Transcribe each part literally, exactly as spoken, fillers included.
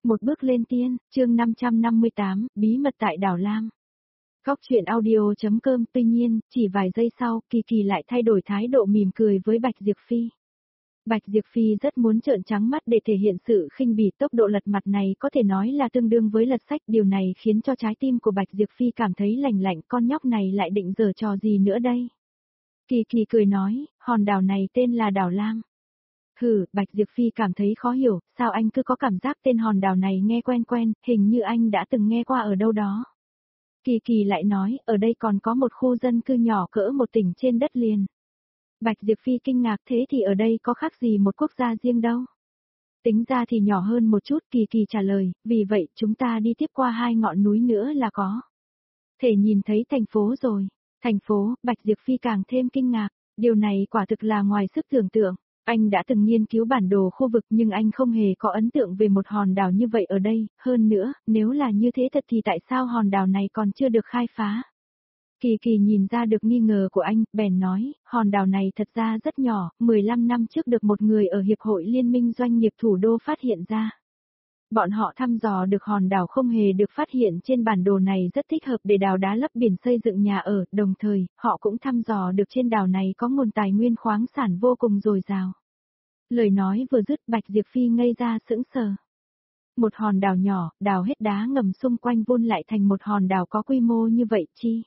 Một bước lên tiên, chương năm trăm năm mươi tám, bí mật tại đảo Lam. Góc truyện audio.com. Tuy nhiên, chỉ vài giây sau, Kỳ Kỳ lại thay đổi thái độ mỉm cười với Bạch Diệp Phi. Bạch Diệp Phi rất muốn trợn trắng mắt để thể hiện sự khinh bỉ, tốc độ lật mặt này có thể nói là tương đương với lật sách, điều này khiến cho trái tim của Bạch Diệp Phi cảm thấy lạnh lạnh, con nhóc này lại định giở trò gì nữa đây? Kỳ Kỳ cười nói, hòn đảo này tên là đảo Lam. Hừ, Bạch Diệp Phi cảm thấy khó hiểu, sao anh cứ có cảm giác tên hòn đảo này nghe quen quen, hình như anh đã từng nghe qua ở đâu đó. Kỳ Kỳ lại nói, ở đây còn có một khu dân cư nhỏ cỡ một tỉnh trên đất liền. Bạch Diệp Phi kinh ngạc, thế thì ở đây có khác gì một quốc gia riêng đâu. Tính ra thì nhỏ hơn một chút, Kỳ Kỳ trả lời, vì vậy chúng ta đi tiếp qua hai ngọn núi nữa là có thể nhìn thấy thành phố rồi. Thành phố, Bạch Diệp Phi càng thêm kinh ngạc, điều này quả thực là ngoài sức tưởng tượng. Anh đã từng nghiên cứu bản đồ khu vực nhưng anh không hề có ấn tượng về một hòn đảo như vậy ở đây, hơn nữa, nếu là như thế thật thì tại sao hòn đảo này còn chưa được khai phá? Kỳ Kỳ nhìn ra được nghi ngờ của anh, bèn nói, hòn đảo này thật ra rất nhỏ, mười lăm năm trước được một người ở Hiệp hội Liên minh Doanh nghiệp Thủ đô phát hiện ra. Bọn họ thăm dò được hòn đảo không hề được phát hiện trên bản đồ này rất thích hợp để đào đá lấp biển xây dựng nhà ở, đồng thời, họ cũng thăm dò được trên đảo này có nguồn tài nguyên khoáng sản vô cùng dồi dào. Lời nói vừa dứt, Bạch Diệp Phi ngây ra sững sờ. Một hòn đảo nhỏ, đào hết đá ngầm xung quanh vun lại thành một hòn đảo có quy mô như vậy chi?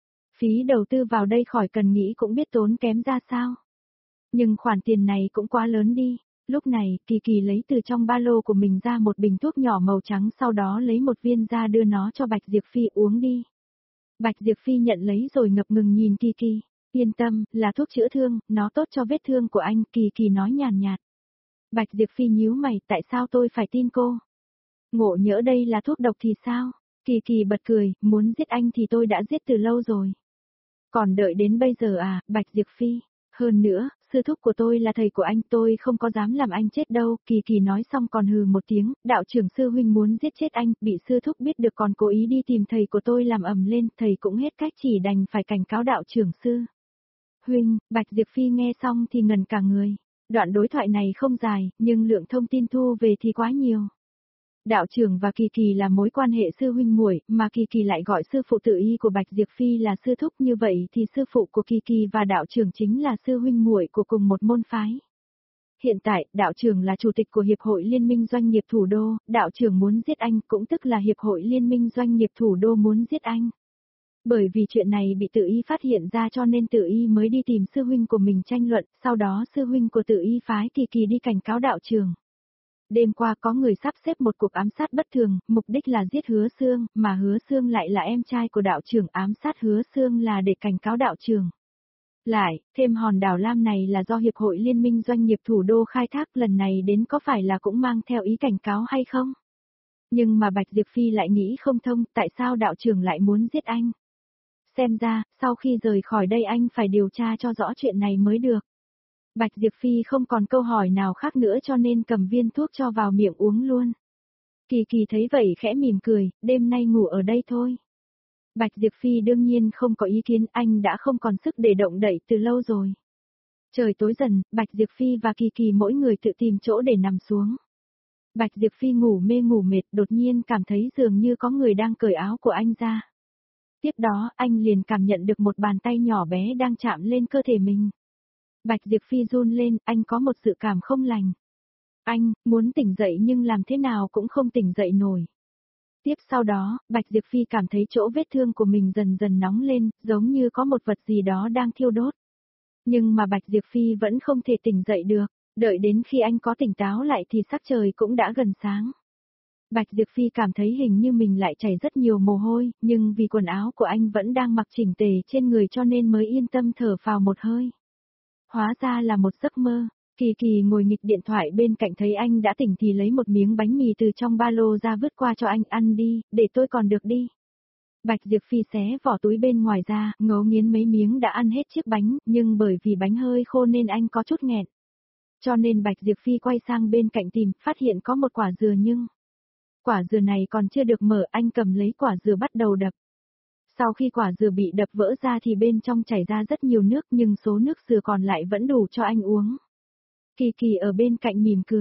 Phí đầu tư vào đây khỏi cần nghĩ cũng biết tốn kém ra sao. Nhưng khoản tiền này cũng quá lớn đi. Lúc này, Kỳ Kỳ lấy từ trong ba lô của mình ra một bình thuốc nhỏ màu trắng, sau đó lấy một viên ra đưa nó cho Bạch Diệp Phi uống đi. Bạch Diệp Phi nhận lấy rồi ngập ngừng nhìn Kỳ Kỳ. Yên tâm, là thuốc chữa thương, nó tốt cho vết thương của anh, Kỳ Kỳ nói nhàn nhạt. Bạch Diệp Phi nhíu mày, tại sao tôi phải tin cô? Ngộ nhỡ đây là thuốc độc thì sao? Kỳ Kỳ bật cười, muốn giết anh thì tôi đã giết từ lâu rồi. Còn đợi đến bây giờ à, Bạch Diệp Phi? Hơn nữa, sư thúc của tôi là thầy của anh, tôi không có dám làm anh chết đâu. Kỳ Kỳ nói xong còn hừ một tiếng, đạo trưởng sư huynh muốn giết chết anh, bị sư thúc biết được còn cố ý đi tìm thầy của tôi làm ầm lên, thầy cũng hết cách chỉ đành phải cảnh cáo đạo trưởng sư huynh. Bạch Diệp Phi nghe xong thì ngần cả người. Đoạn đối thoại này không dài, nhưng lượng thông tin thu về thì quá nhiều. Đạo trưởng và Kỳ Kỳ là mối quan hệ sư huynh muội, mà Kỳ Kỳ lại gọi sư phụ tự y của Bạch Diệp Phi là sư thúc, như vậy thì sư phụ của Kỳ Kỳ và đạo trưởng chính là sư huynh muội của cùng một môn phái. Hiện tại, đạo trưởng là chủ tịch của Hiệp hội Liên minh Doanh nghiệp Thủ đô, đạo trưởng muốn giết anh cũng tức là Hiệp hội Liên minh Doanh nghiệp Thủ đô muốn giết anh. Bởi vì chuyện này bị tự y phát hiện ra cho nên tự y mới đi tìm sư huynh của mình tranh luận, sau đó sư huynh của tự y phái Kỳ Kỳ đi cảnh cáo đạo trưởng. Đêm qua có người sắp xếp một cuộc ám sát bất thường, mục đích là giết Hứa Xương, mà Hứa Xương lại là em trai của đạo trưởng, ám sát Hứa Xương là để cảnh cáo đạo trưởng. Lại, thêm hòn đảo Lam này là do Hiệp hội Liên minh Doanh nghiệp Thủ đô khai thác, lần này đến có phải là cũng mang theo ý cảnh cáo hay không? Nhưng mà Bạch Diệp Phi lại nghĩ không thông, tại sao đạo trưởng lại muốn giết anh? Xem ra, sau khi rời khỏi đây anh phải điều tra cho rõ chuyện này mới được. Bạch Diệp Phi không còn câu hỏi nào khác nữa cho nên cầm viên thuốc cho vào miệng uống luôn. Kỳ Kỳ thấy vậy khẽ mỉm cười, đêm nay ngủ ở đây thôi. Bạch Diệp Phi đương nhiên không có ý kiến, anh đã không còn sức để động đậy từ lâu rồi. Trời tối dần, Bạch Diệp Phi và Kỳ Kỳ mỗi người tự tìm chỗ để nằm xuống. Bạch Diệp Phi ngủ mê ngủ mệt, đột nhiên cảm thấy dường như có người đang cởi áo của anh ra. Tiếp đó, anh liền cảm nhận được một bàn tay nhỏ bé đang chạm lên cơ thể mình. Bạch Diệp Phi run lên, anh có một sự cảm không lành. Anh, muốn tỉnh dậy nhưng làm thế nào cũng không tỉnh dậy nổi. Tiếp sau đó, Bạch Diệp Phi cảm thấy chỗ vết thương của mình dần dần nóng lên, giống như có một vật gì đó đang thiêu đốt. Nhưng mà Bạch Diệp Phi vẫn không thể tỉnh dậy được, đợi đến khi anh có tỉnh táo lại thì sắc trời cũng đã gần sáng. Bạch Diệp Phi cảm thấy hình như mình lại chảy rất nhiều mồ hôi, nhưng vì quần áo của anh vẫn đang mặc chỉnh tề trên người cho nên mới yên tâm thở phào một hơi. Hóa ra là một giấc mơ. Kỳ Kỳ ngồi nghịch điện thoại bên cạnh thấy anh đã tỉnh thì lấy một miếng bánh mì từ trong ba lô ra vứt qua cho anh, ăn đi, để tôi còn được đi. Bạch Diệp Phi xé vỏ túi bên ngoài ra, ngấu nghiến mấy miếng đã ăn hết chiếc bánh, nhưng bởi vì bánh hơi khô nên anh có chút nghẹn. Cho nên Bạch Diệp Phi quay sang bên cạnh tìm, phát hiện có một quả dừa nhưng quả dừa này còn chưa được mở, anh cầm lấy quả dừa bắt đầu đập. Sau khi quả dừa bị đập vỡ ra thì bên trong chảy ra rất nhiều nước nhưng số nước dừa còn lại vẫn đủ cho anh uống. Kỳ Kỳ ở bên cạnh mỉm cười.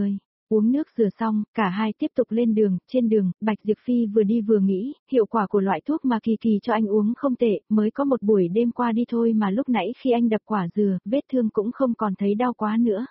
Uống nước rửa xong, cả hai tiếp tục lên đường, trên đường, Bạch Diệp Phi vừa đi vừa nghĩ, hiệu quả của loại thuốc mà Kỳ Kỳ cho anh uống không tệ, mới có một buổi đêm qua đi thôi mà lúc nãy khi anh đập quả dừa, vết thương cũng không còn thấy đau quá nữa.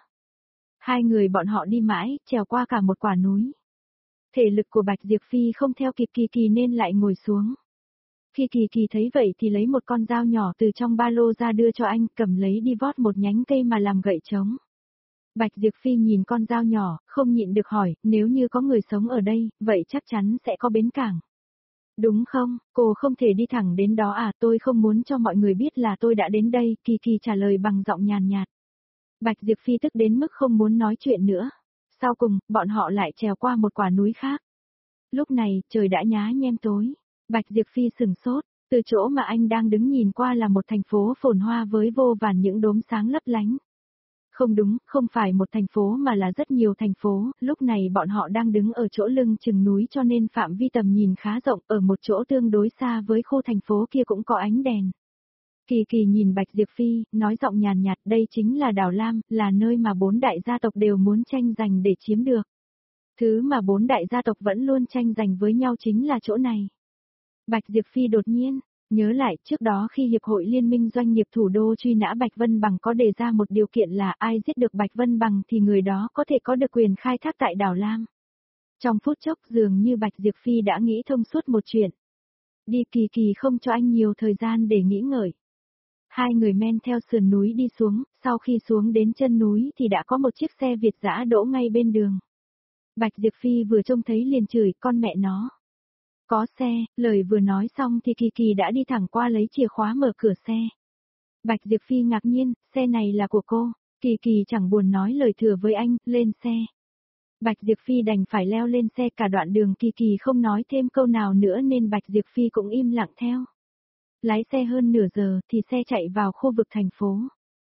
Hai người bọn họ đi mãi, trèo qua cả một quả núi. Thể lực của Bạch Diệp Phi không theo kịp Kỳ Kỳ nên lại ngồi xuống. Khi Kỳ Kỳ thấy vậy thì lấy một con dao nhỏ từ trong ba lô ra đưa cho anh, cầm lấy đi vót một nhánh cây mà làm gậy trống. Bạch Diệp Phi nhìn con dao nhỏ, không nhịn được hỏi, nếu như có người sống ở đây, vậy chắc chắn sẽ có bến cảng. Đúng không, cô không thể đi thẳng đến đó à, tôi không muốn cho mọi người biết là tôi đã đến đây, Kỳ Kỳ trả lời bằng giọng nhàn nhạt. Bạch Diệp Phi tức đến mức không muốn nói chuyện nữa. Sau cùng, bọn họ lại trèo qua một quả núi khác. Lúc này, trời đã nhá nhem tối. Bạch Diệp Phi sừng sốt, từ chỗ mà anh đang đứng nhìn qua là một thành phố phồn hoa với vô vàn những đốm sáng lấp lánh. Không đúng, không phải một thành phố mà là rất nhiều thành phố, lúc này bọn họ đang đứng ở chỗ lưng chừng núi cho nên phạm vi tầm nhìn khá rộng, ở một chỗ tương đối xa với khu thành phố kia cũng có ánh đèn. Kỳ Kỳ nhìn Bạch Diệp Phi, nói giọng nhàn nhạt, đây chính là Đảo Lam, là nơi mà bốn đại gia tộc đều muốn tranh giành để chiếm được. Thứ mà bốn đại gia tộc vẫn luôn tranh giành với nhau chính là chỗ này. Bạch Diệp Phi đột nhiên nhớ lại, trước đó khi Hiệp hội Liên minh Doanh nghiệp Thủ đô truy nã Bạch Vân Bằng có đề ra một điều kiện là ai giết được Bạch Vân Bằng thì người đó có thể có được quyền khai thác tại đảo Lam. Trong phút chốc dường như Bạch Diệp Phi đã nghĩ thông suốt một chuyện. Đi Kỳ Kỳ không cho anh nhiều thời gian để nghĩ ngợi. Hai người men theo sườn núi đi xuống, sau khi xuống đến chân núi thì đã có một chiếc xe Việt dã đỗ ngay bên đường. Bạch Diệp Phi vừa trông thấy liền chửi, con mẹ nó. Có xe, lời vừa nói xong thì Kỳ Kỳ đã đi thẳng qua lấy chìa khóa mở cửa xe. Bạch Diệp Phi ngạc nhiên, xe này là của cô. Kỳ Kỳ chẳng buồn nói lời thừa với anh, lên xe. Bạch Diệp Phi đành phải leo lên xe, cả đoạn đường Kỳ Kỳ không nói thêm câu nào nữa nên Bạch Diệp Phi cũng im lặng theo. Lái xe hơn nửa giờ thì xe chạy vào khu vực thành phố.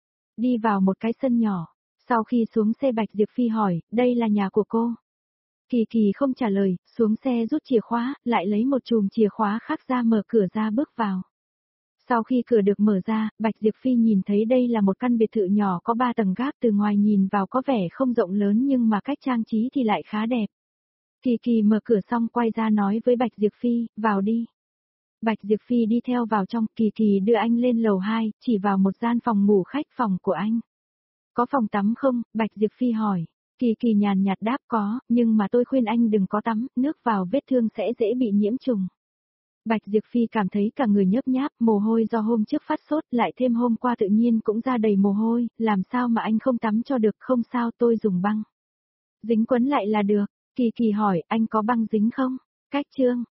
Đi vào một cái sân nhỏ. Sau khi xuống xe Bạch Diệp Phi hỏi, đây là nhà của cô? Kỳ Kỳ không trả lời, xuống xe rút chìa khóa, lại lấy một chùm chìa khóa khác ra mở cửa ra bước vào. Sau khi cửa được mở ra, Bạch Diệp Phi nhìn thấy đây là một căn biệt thự nhỏ có ba tầng gác, từ ngoài nhìn vào có vẻ không rộng lớn nhưng mà cách trang trí thì lại khá đẹp. Kỳ Kỳ mở cửa xong quay ra nói với Bạch Diệp Phi, vào đi. Bạch Diệp Phi đi theo vào trong, Kỳ Kỳ đưa anh lên lầu hai, chỉ vào một gian phòng ngủ khách, phòng của anh. Có phòng tắm không? Bạch Diệp Phi hỏi. Kỳ Kỳ nhàn nhạt đáp có, nhưng mà tôi khuyên anh đừng có tắm, nước vào vết thương sẽ dễ bị nhiễm trùng. Bạch Diệp Phi cảm thấy cả người nhớp nháp, mồ hôi do hôm trước phát sốt, lại thêm hôm qua tự nhiên cũng ra đầy mồ hôi, làm sao mà anh không tắm cho được, không sao tôi dùng băng dính quấn lại là được. Kỳ Kỳ hỏi, anh có băng dính không? Cách trương.